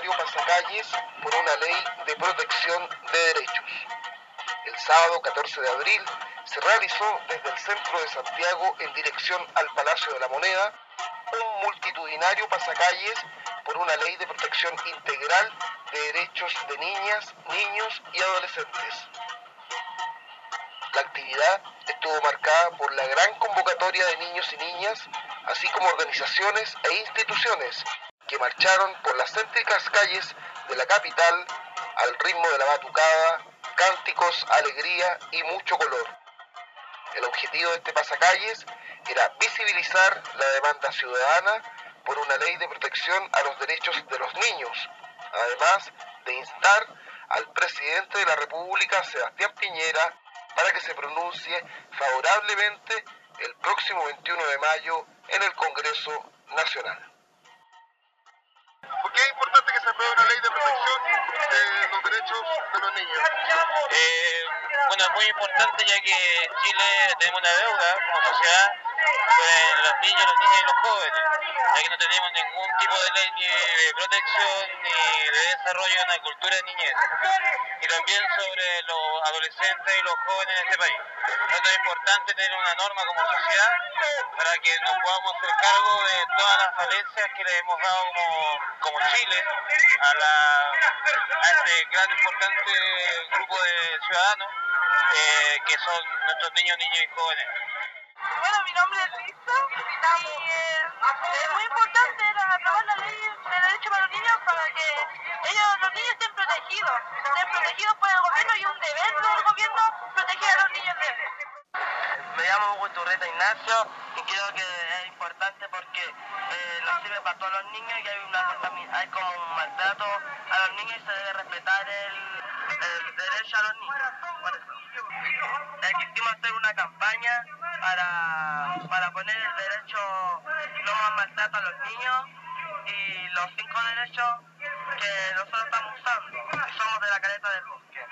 multitudinario pasacalles por una ley de protección de derechos. El sábado 14 de abril se realizó desde el centro de Santiago en dirección al Palacio de la Moneda un multitudinario pasacalles por una ley de protección integral de derechos de niñas, niños y adolescentes. La actividad estuvo marcada por la gran convocatoria de niños y niñas, así como organizaciones e instituciones que marcharon por las céntricas calles de la capital al ritmo de la batucada, cánticos, alegría y mucho color. El objetivo de este pasacalles era visibilizar la demanda ciudadana por una ley de protección a los derechos de los niños, además de instar al presidente de la República, Sebastián Piñera, para que se pronuncie favorablemente el próximo 21 de mayo en el Congreso Nacional. ¿Por qué es importante que se apruebe una ley de protección de los derechos de los niños? Bueno, es muy importante ya que en Chile tenemos una deuda como sociedad con los niños, las niñas y los jóvenes, ya que no tenemos ningún tipo de ley ni de protección ni de desarrollo de una cultura de niñez, y también sobre los adolescentes y los jóvenes en este país. Entonces es importante tener una norma como sociedad para que nos podamos hacer cargo de todas las falencias que le hemos dado como Chile a este gran importante grupo de ciudadanos que son nuestros niños, niñas y jóvenes. Bueno, mi nombre es Lisa y es muy importante aprobar la ley de derechos para los niños para que los niños estén protegidos por el gobierno, y un deber del gobierno proteger a los niños de él. Me llamo Hugo Turreta Ignacio y creo que es importante porque nos sirve para todos los niños, y hay como un maltrato a los niños y se debe respetar el derecho a los niños. Por eso. Quisimos hacer una campaña para poner el derecho no más maltrato a los niños y los 5 derechos que nosotros estamos usando. Somos de la Caleta del Bosque.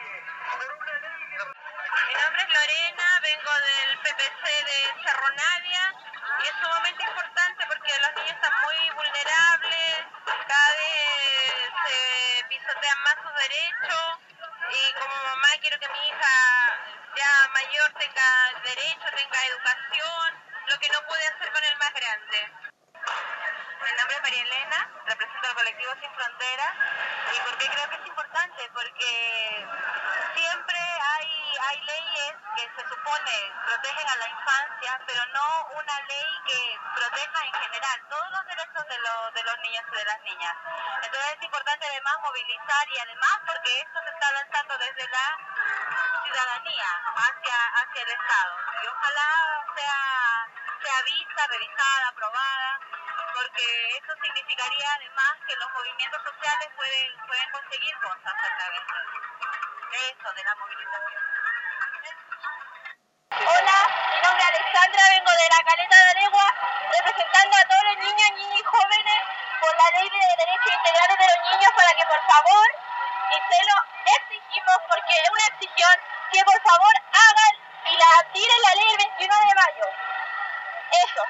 Mi nombre es Lorena, vengo del PPC de Cerro Navia, y es sumamente importante porque los niños están muy vulnerables, cada vez se pisotean más sus derechos, y como mamá quiero que mi hija ya mayor tenga derecho, tenga educación, lo que no puede hacer con el más grande. Mi nombre es María Elena, represento al colectivo Sin Fronteras. ¿Y por qué creo que es importante? Porque siempre hay leyes que se supone protegen a la infancia, pero no una ley que proteja en general todos los derechos de los niños y de las niñas. Entonces es importante además movilizar, y además porque esto se está lanzando desde la ciudadanía hacia el Estado. Y ojalá sea vista, revisada, aprobada, porque eso significaría además que los movimientos sociales pueden conseguir cosas a través de eso, de la movilización. Hola, mi nombre es Alexandra, vengo de la Caleta de Aregua, representando a todos los niños, niñas y jóvenes por la ley de derechos integrales de los niños, para que por favor, y se lo exigimos porque es una exigión, que por favor hagan y la tiren la ley el 21 de mayo. Eso.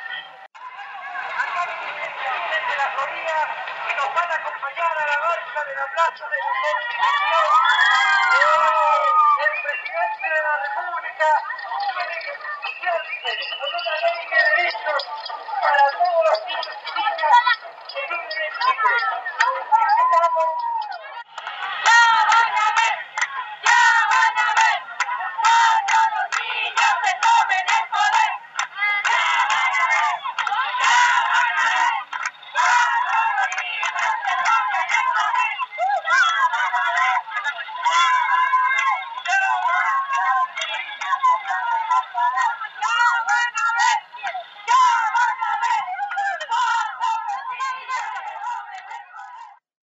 De la Florida, que nos van a acompañar a la marcha de la Plaza de la Constitución. El presidente de la República tiene que pronunciarse con una ley de derechos para todos los niños y niñas que viven en Chile. Necesitamos